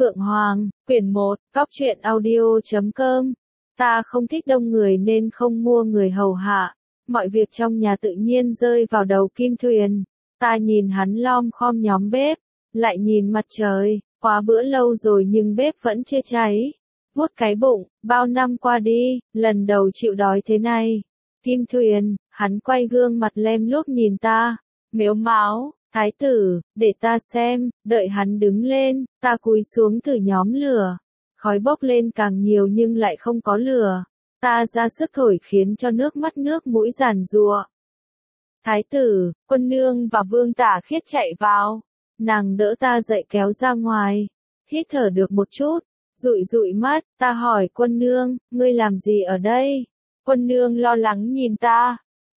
Phượng Hoàng, quyển 1, Góc truyện audio.com. Ta không thích đông người nên không mua người hầu hạ. Mọi việc trong nhà tự nhiên rơi vào đầu Kim Thuyền. Ta nhìn hắn lom khom nhóm bếp, lại nhìn mặt trời, quá bữa lâu rồi nhưng bếp vẫn chưa cháy. Vuốt cái bụng, bao năm qua đi, lần đầu chịu đói thế này. Kim Thuyền, hắn quay gương mặt lem luốc nhìn ta, mếu máo. Thái tử, để ta xem, đợi hắn đứng lên, ta cúi xuống thử nhóm lửa. Khói bốc lên càng nhiều nhưng lại không có lửa. Ta ra sức thổi khiến cho nước mắt nước mũi giàn giụa. Thái tử, quân nương và Vương Tả Khiết chạy vào. Nàng đỡ ta dậy kéo ra ngoài. Hít thở được một chút, dụi dụi mắt, ta hỏi quân nương, ngươi làm gì ở đây? Quân nương lo lắng nhìn ta.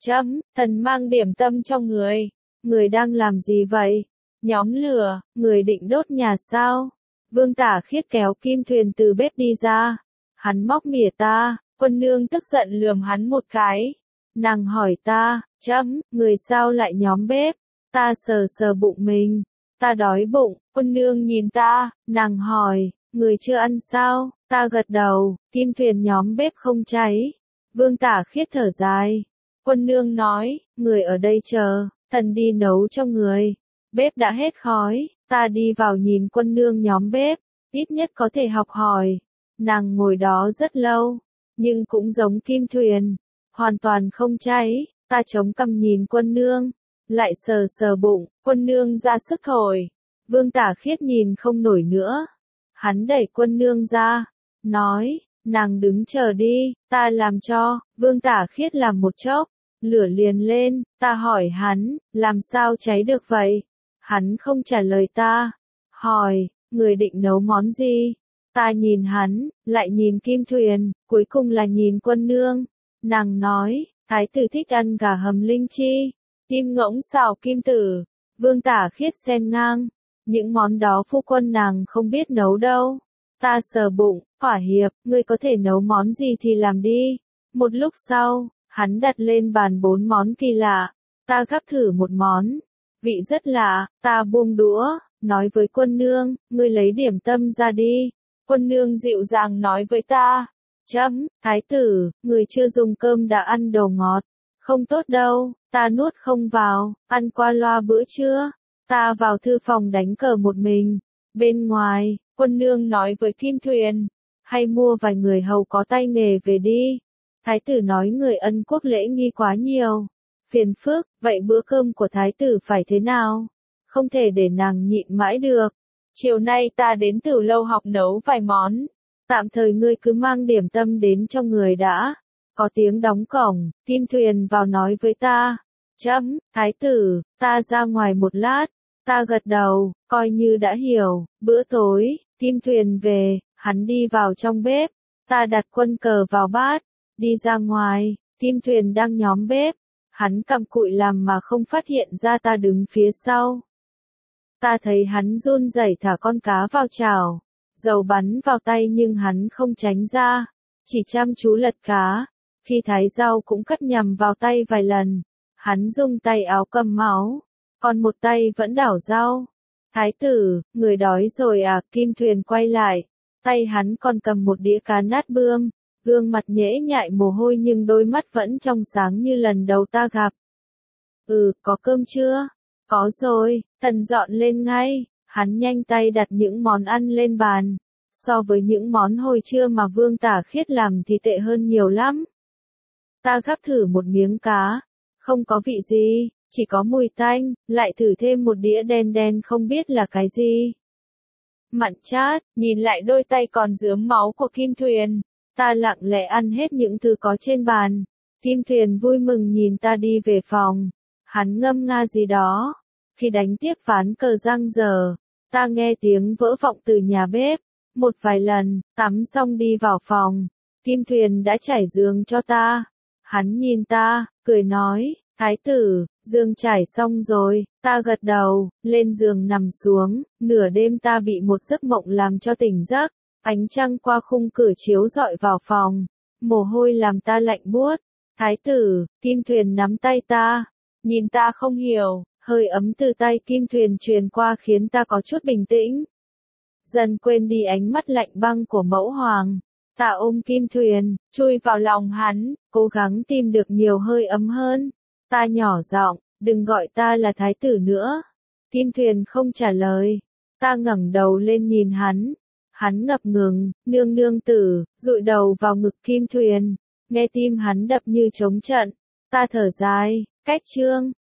Thần mang điểm tâm cho người. Người đang làm gì vậy? Nhóm lửa, người định đốt nhà sao? Vương Tả Khiết kéo Kim Thuyền từ bếp đi ra. Hắn móc mỉa ta, quân nương tức giận lườm hắn một cái. Nàng hỏi ta, người sao lại nhóm bếp? Ta sờ sờ bụng mình. Ta đói bụng, quân nương nhìn ta, nàng hỏi, người chưa ăn sao? Ta gật đầu, Kim Thuyền nhóm bếp không cháy. Vương Tả Khiết thở dài. Quân nương nói, người ở đây chờ. Thần đi nấu cho người. Bếp đã hết khói, ta đi vào nhìn quân nương nhóm bếp, ít nhất có thể học hỏi. Nàng ngồi đó rất lâu, nhưng cũng giống Kim Thuyền, hoàn toàn không cháy. Ta chống cằm nhìn quân nương, lại sờ sờ bụng, quân nương ra sức thổi. Vương Tả Khiết nhìn không nổi nữa. Hắn đẩy quân nương ra, nói, nàng đứng chờ đi, ta làm cho. Vương Tả Khiết làm một chốc. Lửa liền lên, ta hỏi hắn, làm sao cháy được vậy? Hắn không trả lời ta. Hỏi, người định nấu món gì? Ta nhìn hắn, lại nhìn Kim Thuyền, cuối cùng là nhìn quân nương. Nàng nói, thái tử thích ăn gà hầm linh chi, kim ngỗng xào kim tử. Vương Tả Khiết xen ngang, những món đó phu quân nàng không biết nấu đâu. Ta sờ bụng, thỏa hiệp, ngươi có thể nấu món gì thì làm đi. Một lúc sau, hắn đặt lên bàn 4 món kỳ lạ. Ta gắp thử một món. Vị rất lạ, ta buông đũa, nói với quân nương, ngươi lấy điểm tâm ra đi. Quân nương dịu dàng nói với ta. Thái tử, người chưa dùng cơm đã ăn đồ ngọt. Không tốt đâu, ta nuốt không vào, ăn qua loa bữa trưa. Ta vào thư phòng đánh cờ một mình. Bên ngoài, quân nương nói với Kim Thuyền. Hay mua vài người hầu có tay nghề về đi. Thái tử nói người Ân Quốc lễ nghi quá nhiều. Phiền phức, vậy bữa cơm của thái tử phải thế nào? Không thể để nàng nhịn mãi được. Chiều nay ta đến Tử Lâu học nấu vài món. Tạm thời ngươi cứ mang điểm tâm đến cho người đã. Có tiếng đóng cổng, Kim Thuyền vào nói với ta. Thái tử, ta ra ngoài một lát. Ta gật đầu, coi như đã hiểu. Bữa tối, Kim Thuyền về, hắn đi vào trong bếp. Ta đặt quân cờ vào bát. Đi ra ngoài, Kim Thuyền đang nhóm bếp. Hắn cặm cụi làm mà không phát hiện ra ta đứng phía sau. Ta thấy hắn run rẩy thả con cá vào chảo. Dầu bắn vào tay nhưng hắn không tránh ra. Chỉ chăm chú lật cá. Khi thái rau cũng cắt nhằm vào tay vài lần. Hắn dùng tay áo cầm máu. Còn một tay vẫn đảo rau. Thái tử, người đói rồi à? Kim Thuyền quay lại. Tay hắn còn cầm một đĩa cá nát bươm. Gương mặt nhễ nhại mồ hôi nhưng đôi mắt vẫn trong sáng như lần đầu ta gặp. Có cơm chưa? Có rồi, thần dọn lên ngay. Hắn nhanh tay đặt những món ăn lên bàn. So với những món hồi trưa mà Vương Tả Khiết làm thì tệ hơn nhiều lắm. Ta gắp thử một miếng cá. Không có vị gì, chỉ có mùi tanh, lại thử thêm một đĩa đen đen không biết là cái gì. Mặn chát, nhìn lại đôi tay còn rướm máu của Kim Thuyền. Ta lặng lẽ ăn hết những thứ có trên bàn. Kim Thuyền vui mừng nhìn ta đi về phòng. Hắn ngâm nga gì đó. Khi đánh tiếp ván cờ giang dở, ta nghe tiếng vỡ vọng từ nhà bếp. Một vài lần, tắm xong đi vào phòng. Kim Thuyền đã trải giường cho ta. Hắn nhìn ta, cười nói, thái tử, giường trải xong rồi. Ta gật đầu, lên giường nằm xuống. Nửa đêm ta bị một giấc mộng làm cho tỉnh giấc. Ánh trăng qua khung cửa chiếu rọi vào phòng. Mồ hôi làm ta lạnh buốt. Thái tử, Kim Thuyền nắm tay ta. Nhìn ta không hiểu, hơi ấm từ tay Kim Thuyền truyền qua khiến ta có chút bình tĩnh. dần quên đi ánh mắt lạnh băng của mẫu hoàng. Ta ôm Kim Thuyền, chui vào lòng hắn, cố gắng tìm được nhiều hơi ấm hơn. Ta nhỏ giọng, đừng gọi ta là thái tử nữa. Kim Thuyền không trả lời. Ta ngẩng đầu lên nhìn hắn. Hắn ngập ngừng, nương nương tử, dụi đầu vào ngực Kim Thuyền. Nghe tim hắn đập như trống trận. Ta thở dài, cách chương.